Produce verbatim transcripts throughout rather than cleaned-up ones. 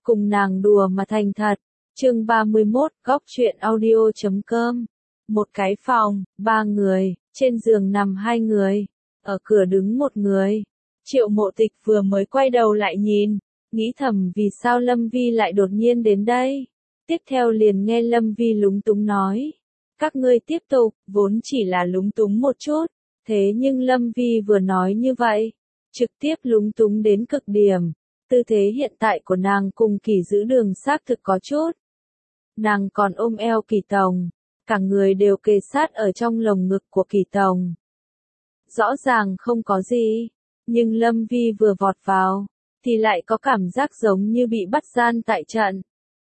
cùng nàng đùa mà thành thật. Chương ba mươi mốt, góc truyện audio chấm com. Một cái phòng, ba người, trên giường nằm hai người, ở cửa đứng một người. Triệu Mộ Tịch vừa mới quay đầu lại nhìn, nghĩ thầm vì sao Lâm Vi lại đột nhiên đến đây. Tiếp theo liền nghe Lâm Vi lúng túng nói. Các ngươi tiếp tục, vốn chỉ là lúng túng một chút. Thế nhưng Lâm Vi vừa nói như vậy, trực tiếp lúng túng đến cực điểm. Tư thế hiện tại của nàng cùng Kỳ Giữ Đường xác thực có chút. Nàng còn ôm eo Kỳ Tồng, cả người đều kề sát ở trong lồng ngực của Kỳ Tồng. Rõ ràng không có gì, nhưng Lâm Vi vừa vọt vào, thì lại có cảm giác giống như bị bắt gian tại trận.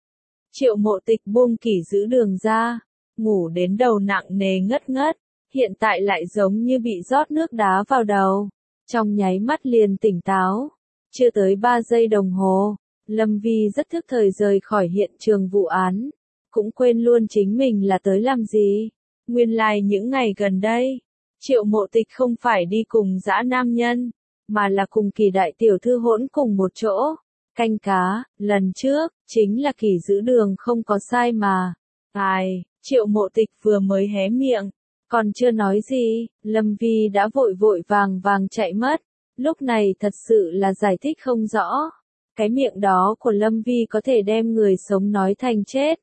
Triệu Mộ Tịch buông Kỳ Giữ Đường ra, ngủ đến đầu nặng nề ngất ngất, hiện tại lại giống như bị rót nước đá vào đầu, trong nháy mắt liền tỉnh táo. Chưa tới ba giây đồng hồ, Lâm Vi rất thức thời rời khỏi hiện trường vụ án, cũng quên luôn chính mình là tới làm gì. Nguyên lai like những ngày gần đây, Triệu Mộ Tịch không phải đi cùng dã nam nhân, mà là cùng Kỳ đại tiểu thư hỗn cùng một chỗ, canh cá. Lần trước, chính là Kỳ Giữ Đường không có sai mà. Ai, Triệu Mộ Tịch vừa mới hé miệng, còn chưa nói gì, Lâm Vi đã vội vội vàng vàng chạy mất. Lúc này thật sự là giải thích không rõ. Cái miệng đó của Lâm Vi có thể đem người sống nói thành chết.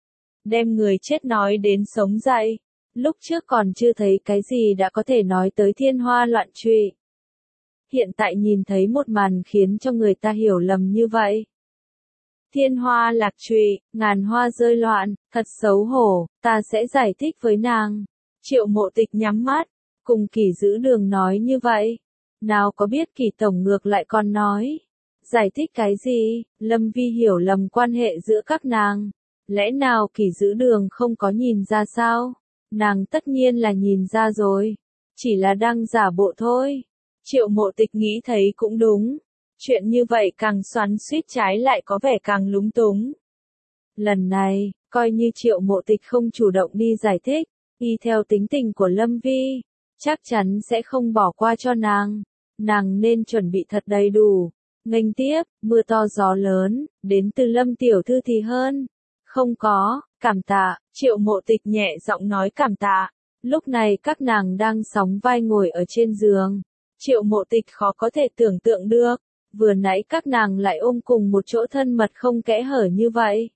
Đem người chết nói đến sống dậy. Lúc trước còn chưa thấy cái gì đã có thể nói tới thiên hoa loạn trụy. Hiện tại nhìn thấy một màn khiến cho người ta hiểu lầm như vậy. Thiên hoa lạc trụy, ngàn hoa rơi loạn, thật xấu hổ, ta sẽ giải thích với nàng. Triệu Mộ Tịch nhắm mắt, cùng Kỳ Giữ Đường nói như vậy. Nào có biết Kỳ tổng ngược lại còn nói. Giải thích cái gì? Lâm Vi hiểu lầm quan hệ giữa các nàng. Lẽ nào Kỳ Giữ Đường không có nhìn ra sao? Nàng tất nhiên là nhìn ra rồi. Chỉ là đang giả bộ thôi. Triệu Mộ Tịch nghĩ thấy cũng đúng. Chuyện như vậy càng xoắn xuýt trái lại có vẻ càng lúng túng. Lần này, coi như Triệu Mộ Tịch không chủ động đi giải thích, y theo tính tình của Lâm Vi, chắc chắn sẽ không bỏ qua cho nàng. Nàng nên chuẩn bị thật đầy đủ. Nghênh tiếp, mưa to gió lớn, đến từ Lâm tiểu thư thì hơn. Không có, cảm tạ, Triệu Mộ Tịch nhẹ giọng nói cảm tạ. Lúc này các nàng đang sóng vai ngồi ở trên giường. Triệu Mộ Tịch khó có thể tưởng tượng được, vừa nãy các nàng lại ôm cùng một chỗ thân mật không kẽ hở như vậy.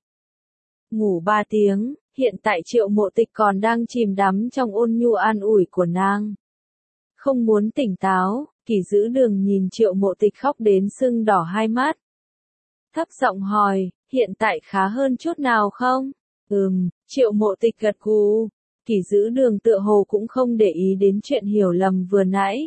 Ngủ ba tiếng, hiện tại Triệu Mộ Tịch còn đang chìm đắm trong ôn nhu an ủi của nàng. Không muốn tỉnh táo, Kỳ Giữ Đường nhìn Triệu Mộ Tịch khóc đến sưng đỏ hai mắt. Thấp giọng hỏi, hiện tại khá hơn chút nào không? Ừm, Triệu Mộ Tịch gật gù. Kỳ Giữ Đường tựa hồ cũng không để ý đến chuyện hiểu lầm vừa nãy,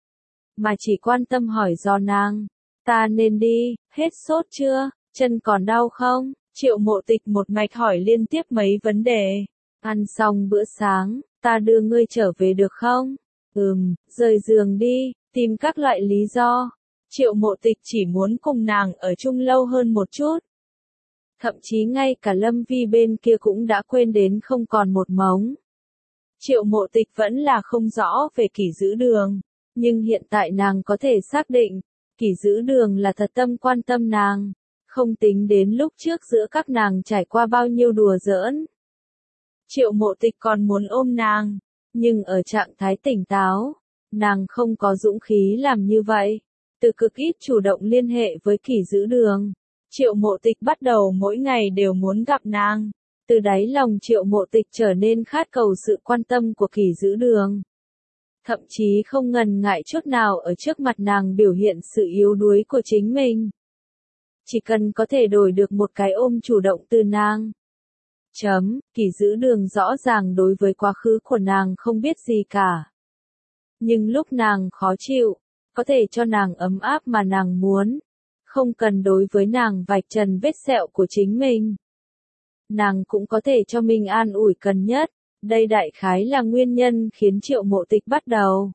mà chỉ quan tâm hỏi do nàng. Ta nên đi, hết sốt chưa, chân còn đau không? Triệu Mộ Tịch một mạch hỏi liên tiếp mấy vấn đề. Ăn xong bữa sáng, ta đưa ngươi trở về được không? Ừm, rời giường đi, tìm các loại lý do. Triệu Mộ Tịch chỉ muốn cùng nàng ở chung lâu hơn một chút. Thậm chí ngay cả Lâm Vi bên kia cũng đã quên đến không còn một mống. Triệu Mộ Tịch vẫn là không rõ về Kỳ Giữ Đường, nhưng hiện tại nàng có thể xác định, Kỳ Giữ Đường là thật tâm quan tâm nàng, không tính đến lúc trước giữa các nàng trải qua bao nhiêu đùa giỡn. Triệu Mộ Tịch còn muốn ôm nàng, nhưng ở trạng thái tỉnh táo, nàng không có dũng khí làm như vậy. Từ cực ít chủ động liên hệ với Kỳ Giữ Đường, Triệu Mộ Tịch bắt đầu mỗi ngày đều muốn gặp nàng. Từ đáy lòng Triệu Mộ Tịch trở nên khát cầu sự quan tâm của Kỳ Giữ Đường. Thậm chí không ngần ngại chút nào ở trước mặt nàng biểu hiện sự yếu đuối của chính mình. Chỉ cần có thể đổi được một cái ôm chủ động từ nàng. Chấm, Kỳ Giữ Đường rõ ràng đối với quá khứ của nàng không biết gì cả. Nhưng lúc nàng khó chịu, có thể cho nàng ấm áp mà nàng muốn. Không cần đối với nàng vạch trần vết sẹo của chính mình. Nàng cũng có thể cho mình an ủi cần nhất. Đây đại khái là nguyên nhân khiến Triệu Mộ Tịch bắt đầu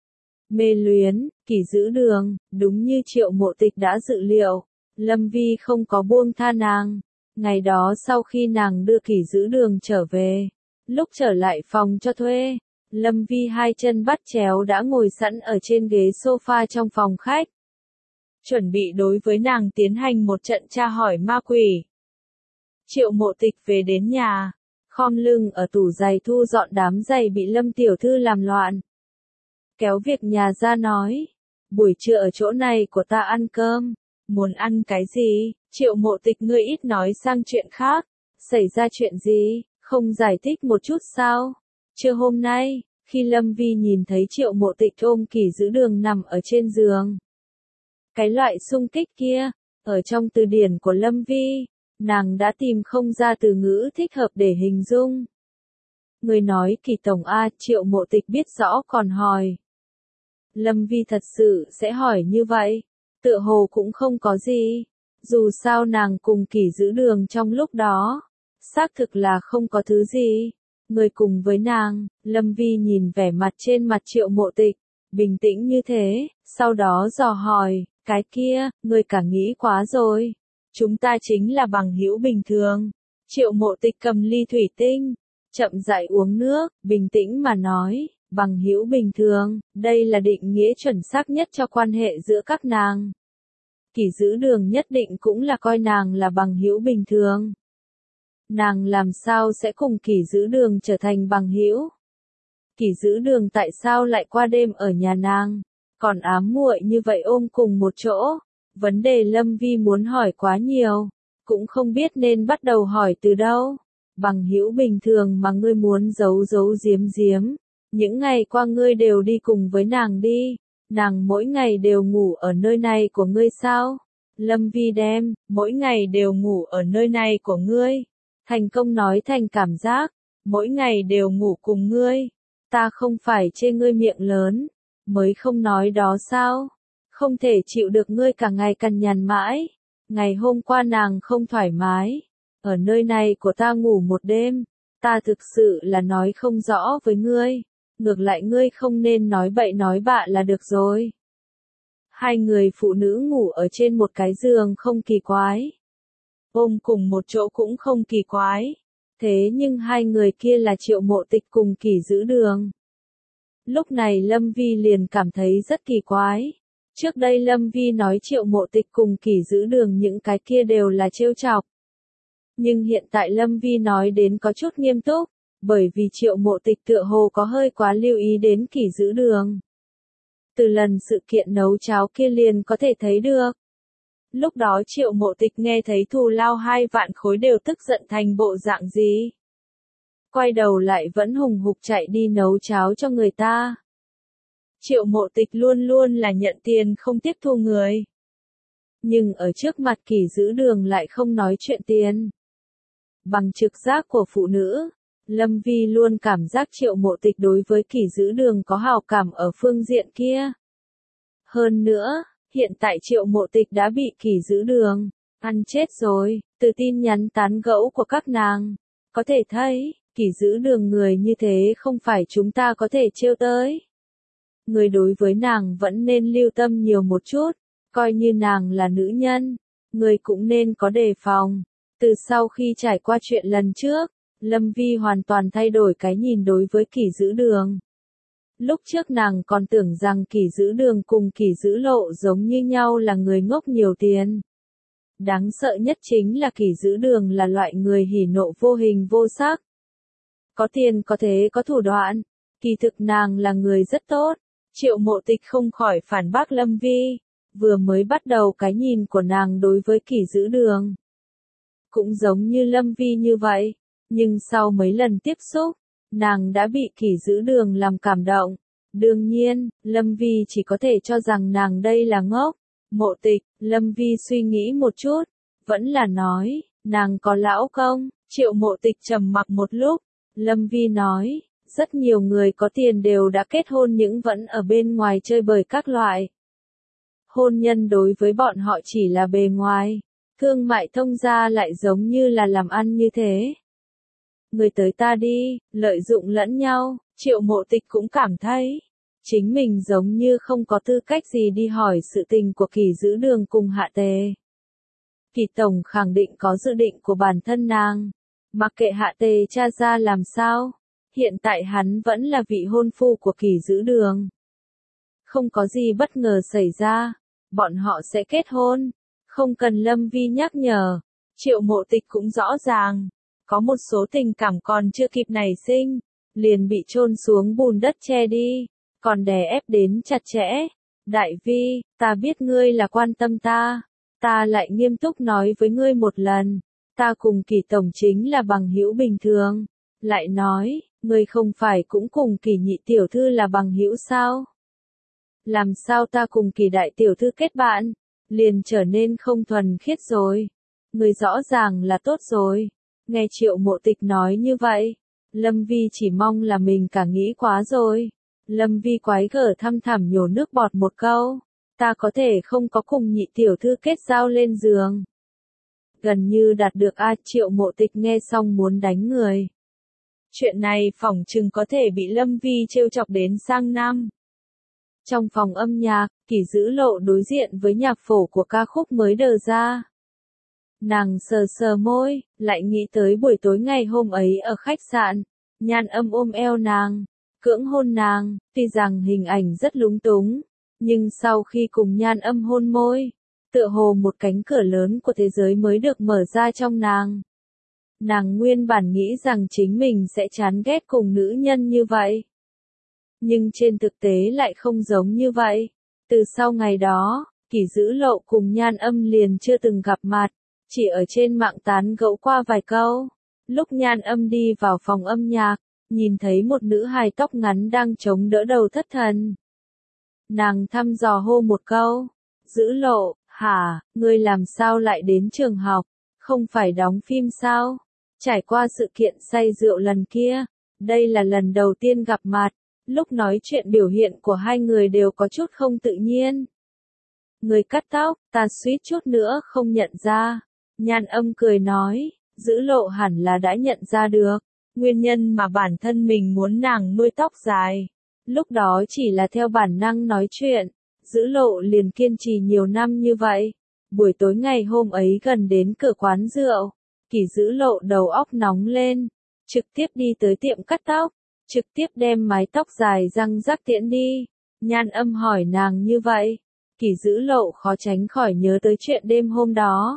mê luyến Kỳ Giữ Đường. Đúng như Triệu Mộ Tịch đã dự liệu, Lâm Vi không có buông tha nàng. Ngày đó sau khi nàng đưa Kỳ Giữ Đường trở về, lúc trở lại phòng cho thuê, Lâm Vi hai chân bắt chéo đã ngồi sẵn ở trên ghế sofa trong phòng khách. chuẩn bị đối với nàng tiến hành một trận tra hỏi ma quỷ. Triệu Mộ Tịch về đến nhà, khom lưng ở tủ giày thu dọn đám giày bị Lâm tiểu thư làm loạn. Kéo việc nhà ra nói, buổi trưa ở chỗ này của ta ăn cơm, muốn ăn cái gì? Triệu Mộ Tịch ngươi ít nói sang chuyện khác, xảy ra chuyện gì, không giải thích một chút sao? Trưa hôm nay, khi Lâm Vi nhìn thấy Triệu Mộ Tịch ôm Kỷ Dữ Đường nằm ở trên giường. Cái loại xung kích kia, ở trong từ điển của Lâm Vi, nàng đã tìm không ra từ ngữ thích hợp để hình dung. Người nói Kỷ tổng a, Triệu Mộ Tịch biết rõ còn hỏi. Lâm Vi thật sự sẽ hỏi như vậy, tựa hồ cũng không có gì, dù sao nàng cùng Kỷ Dữ Đường trong lúc đó, xác thực là không có thứ gì. Người cùng với nàng, Lâm Vi nhìn vẻ mặt trên mặt Triệu Mộ Tịch, bình tĩnh như thế, sau đó dò hỏi, cái kia, người cả nghĩ quá rồi. Chúng ta chính là bằng hữu bình thường. Triệu Mộ Tịch cầm ly thủy tinh, chậm rãi uống nước, bình tĩnh mà nói, bằng hữu bình thường, đây là định nghĩa chuẩn xác nhất cho quan hệ giữa các nàng. Kỷ Dữ Đường nhất định cũng là coi nàng là bằng hữu bình thường. Nàng làm sao sẽ cùng Kỷ Dữ Đường trở thành bằng hữu? Kỷ Dữ Đường tại sao lại qua đêm ở nhà nàng, còn ám muội như vậy ôm cùng một chỗ? Vấn đề Lâm Vi muốn hỏi quá nhiều, cũng không biết nên bắt đầu hỏi từ đâu. Bằng hữu bình thường mà ngươi muốn giấu giấu giếm giếm, những ngày qua ngươi đều đi cùng với nàng đi, nàng mỗi ngày đều ngủ ở nơi này của ngươi sao? Lâm Vi đem, mỗi ngày đều ngủ ở nơi này của ngươi. Thành công nói thành cảm giác, mỗi ngày đều ngủ cùng ngươi. Ta không phải chê ngươi miệng lớn, mới không nói đó sao? Không thể chịu được ngươi cả ngày cằn nhằn mãi. Ngày hôm qua nàng không thoải mái, ở nơi này của ta ngủ một đêm, ta thực sự là nói không rõ với ngươi, ngược lại ngươi không nên nói bậy nói bạ là được rồi. Hai người phụ nữ ngủ ở trên một cái giường không kỳ quái, ôm cùng một chỗ cũng không kỳ quái, thế nhưng hai người kia là Triệu Mộ Tịch cùng Kỷ Dữ Đường. Lúc này Lâm Vi liền cảm thấy rất kỳ quái. Trước đây Lâm Vi nói Triệu Mộ Tịch cùng Kỷ Dữ Đường những cái kia đều là trêu chọc. Nhưng hiện tại Lâm Vi nói đến có chút nghiêm túc, bởi vì Triệu Mộ Tịch tựa hồ có hơi quá lưu ý đến Kỷ Dữ Đường. Từ lần sự kiện nấu cháo kia liền có thể thấy được. Lúc đó Triệu Mộ Tịch nghe thấy thù lao hai vạn khối đều tức giận thành bộ dạng gì. Quay đầu lại vẫn hùng hục chạy đi nấu cháo cho người ta. Triệu Mộ Tịch luôn luôn là nhận tiền không tiếp thu người. Nhưng ở trước mặt Kỷ Dữ Đường lại không nói chuyện tiền. Bằng trực giác của phụ nữ, Lâm Vi luôn cảm giác Triệu Mộ Tịch đối với Kỷ Dữ Đường có hào cảm ở phương diện kia. Hơn nữa, hiện tại Triệu Mộ Tịch đã bị Kỷ Dữ Đường ăn chết rồi, từ tin nhắn tán gẫu của các nàng. Có thể thấy, Kỷ Dữ Đường người như thế không phải chúng ta có thể trêu tới. Người đối với nàng vẫn nên lưu tâm nhiều một chút, coi như nàng là nữ nhân, người cũng nên có đề phòng. Từ sau khi trải qua chuyện lần trước, Lâm Vi hoàn toàn thay đổi cái nhìn đối với Kỷ Dữ Đường. Lúc trước nàng còn tưởng rằng Kỷ Dữ Đường cùng Kỷ Dữ Lộ giống như nhau là người ngốc nhiều tiền. Đáng sợ nhất chính là Kỷ Dữ Đường là loại người hỉ nộ vô hình vô sắc. Có tiền có thế có thủ đoạn, kỳ thực nàng là người rất tốt. Triệu Mộ Tịch không khỏi phản bác Lâm Vi, vừa mới bắt đầu cái nhìn của nàng đối với Kỷ Dữ Đường cũng giống như Lâm Vi như vậy, nhưng sau mấy lần tiếp xúc, nàng đã bị Kỷ Dữ Đường làm cảm động. Đương nhiên, Lâm Vi chỉ có thể cho rằng nàng đây là ngốc. Mộ Tịch, Lâm Vi suy nghĩ một chút, vẫn là nói, nàng có lão công. Triệu Mộ Tịch trầm mặc một lúc, Lâm Vi nói, rất nhiều người có tiền đều đã kết hôn nhưng vẫn ở bên ngoài chơi bời các loại. Hôn nhân đối với bọn họ chỉ là bề ngoài, thương mại thông gia lại giống như là làm ăn như thế. Người tới ta đi, lợi dụng lẫn nhau. Triệu Mộ Tịch cũng cảm thấy, chính mình giống như không có tư cách gì đi hỏi sự tình của Kỷ Dữ Đường cùng Hạ Tề. Kỷ Tổng khẳng định có dự định của bản thân nàng, mặc kệ Hạ Tề tra ra làm sao, hiện tại hắn vẫn là vị hôn phu của Kỷ Dữ Đường. Không có gì bất ngờ xảy ra, bọn họ sẽ kết hôn. Không cần Lâm Vi nhắc nhở, Triệu Mộ Tịch cũng rõ ràng, có một số tình cảm còn chưa kịp nảy sinh, liền bị chôn xuống bùn đất che đi, còn đè ép đến chặt chẽ. Đại Vi, ta biết ngươi là quan tâm ta, ta lại nghiêm túc nói với ngươi một lần, ta cùng Kỳ tổng chính là bằng hữu bình thường. Lại nói, ngươi không phải cũng cùng Kỳ nhị tiểu thư là bằng hữu sao? Làm sao ta cùng Kỳ đại tiểu thư kết bạn, liền trở nên không thuần khiết rồi? Ngươi rõ ràng là tốt rồi. Nghe Triệu Mộ Tịch nói như vậy, Lâm Vi chỉ mong là mình cả nghĩ quá rồi. Lâm Vi quái gở thăm thẳm nhổ nước bọt một câu, ta có thể không có cùng nhị tiểu thư kết giao lên giường. Gần như đạt được a. Triệu Mộ Tịch nghe xong muốn đánh người. Chuyện này phỏng chừng có thể bị Lâm Vi trêu chọc đến sang năm. Trong phòng âm nhạc, Kỳ Dữ Lộ đối diện với nhạc phổ của ca khúc mới đờ ra. Nàng sờ sờ môi, lại nghĩ tới buổi tối ngày hôm ấy ở khách sạn. Nhan Âm ôm eo nàng, cưỡng hôn nàng, tuy rằng hình ảnh rất lúng túng, nhưng sau khi cùng Nhan Âm hôn môi, tựa hồ một cánh cửa lớn của thế giới mới được mở ra trong nàng. Nàng nguyên bản nghĩ rằng chính mình sẽ chán ghét cùng nữ nhân như vậy. Nhưng trên thực tế lại không giống như vậy. Từ sau ngày đó, Kỳ Dữ Lộ cùng Nhan Âm liền chưa từng gặp mặt, chỉ ở trên mạng tán gẫu qua vài câu. Lúc Nhan Âm đi vào phòng âm nhạc, nhìn thấy một nữ hài tóc ngắn đang chống đỡ đầu thất thần. Nàng thăm dò hô một câu, Dữ Lộ, hả, ngươi làm sao lại đến trường học, không phải đóng phim sao? Trải qua sự kiện say rượu lần kia, đây là lần đầu tiên gặp mặt, lúc nói chuyện biểu hiện của hai người đều có chút không tự nhiên. Người cắt tóc, ta suýt chút nữa không nhận ra. Nhan Âm cười nói, Dữ Lộ hẳn là đã nhận ra được, nguyên nhân mà bản thân mình muốn nàng nuôi tóc dài. Lúc đó chỉ là theo bản năng nói chuyện, Dữ Lộ liền kiên trì nhiều năm như vậy. Buổi tối ngày hôm ấy gần đến cửa quán rượu, Kỳ Dữ Lộ đầu óc nóng lên, trực tiếp đi tới tiệm cắt tóc, trực tiếp đem mái tóc dài răng rắc tiễn đi. Nhan Âm hỏi nàng như vậy, Kỳ Dữ Lộ khó tránh khỏi nhớ tới chuyện đêm hôm đó.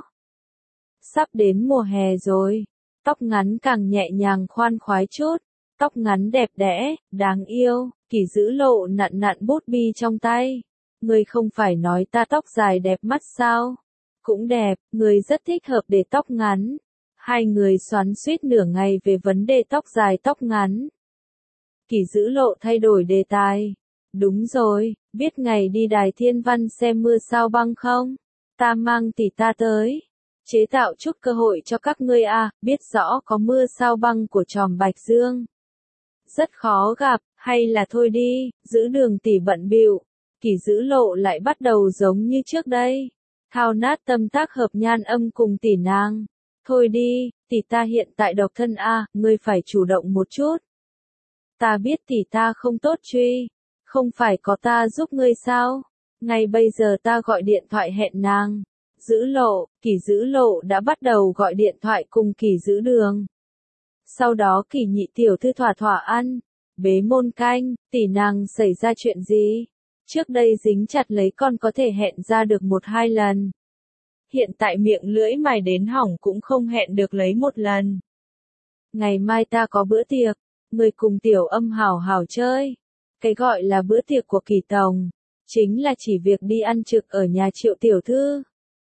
Sắp đến mùa hè rồi, tóc ngắn càng nhẹ nhàng khoan khoái chút, tóc ngắn đẹp đẽ, đáng yêu. Kỳ Dữ Lộ nặn nặn bút bi trong tay, ngươi không phải nói ta tóc dài đẹp mắt sao? Cũng đẹp, ngươi rất thích hợp để tóc ngắn. Hai người xoắn xuýt nửa ngày về vấn đề tóc dài tóc ngắn. Kỳ Dữ Lộ thay đổi đề tài. Đúng rồi, biết ngày đi Đài Thiên Văn xem mưa sao băng không? Ta mang tỷ ta tới, chế tạo chút cơ hội cho các ngươi à, biết rõ có mưa sao băng của Tròm Bạch Dương. Rất khó gặp, hay là thôi đi, giữ đường tỷ bận bịu. Kỳ Dữ Lộ lại bắt đầu giống như trước đây, thao nát tâm tác hợp Nhan Âm cùng tỷ nàng. Thôi đi, tỷ ta hiện tại độc thân a, à, ngươi phải chủ động một chút. Ta biết tỷ ta không tốt truy, không phải có ta giúp ngươi sao? Ngay bây giờ ta gọi điện thoại hẹn nàng. Dữ Lộ, Kỳ Dữ Lộ đã bắt đầu gọi điện thoại cùng Kỳ Dữ Đường. Sau đó Kỳ nhị tiểu thư thỏa thỏa ăn, bế môn canh, tỷ nàng xảy ra chuyện gì? Trước đây dính chặt lấy con có thể hẹn ra được một hai lần. Hiện tại miệng lưỡi mài đến hỏng cũng không hẹn được lấy một lần. Ngày mai ta có bữa tiệc, người cùng Tiểu Âm hảo hảo chơi. Cái gọi là bữa tiệc của Kỳ tổng, chính là chỉ việc đi ăn trực ở nhà Triệu tiểu thư.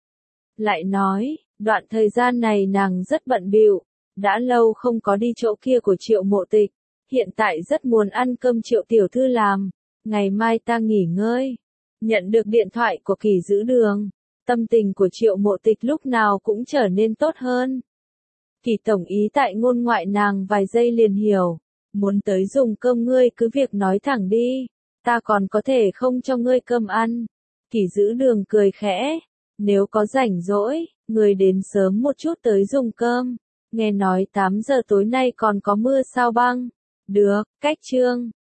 Lại nói, đoạn thời gian này nàng rất bận bịu, đã lâu không có đi chỗ kia của Triệu Mộ Tịch, hiện tại rất muốn ăn cơm Triệu tiểu thư làm. Ngày mai ta nghỉ ngơi. Nhận được điện thoại của Kỳ Dữ Đường, tâm tình của Triệu Mộ Tịch lúc nào cũng trở nên tốt hơn. Kỳ tổng ý tại ngôn ngoại nàng vài giây liền hiểu, muốn tới dùng cơm ngươi cứ việc nói thẳng đi, ta còn có thể không cho ngươi cơm ăn. Kỳ Dữ Đường cười khẽ, nếu có rảnh rỗi, ngươi đến sớm một chút tới dùng cơm, nghe nói tám giờ tối nay còn có mưa sao băng. Được, cách chương.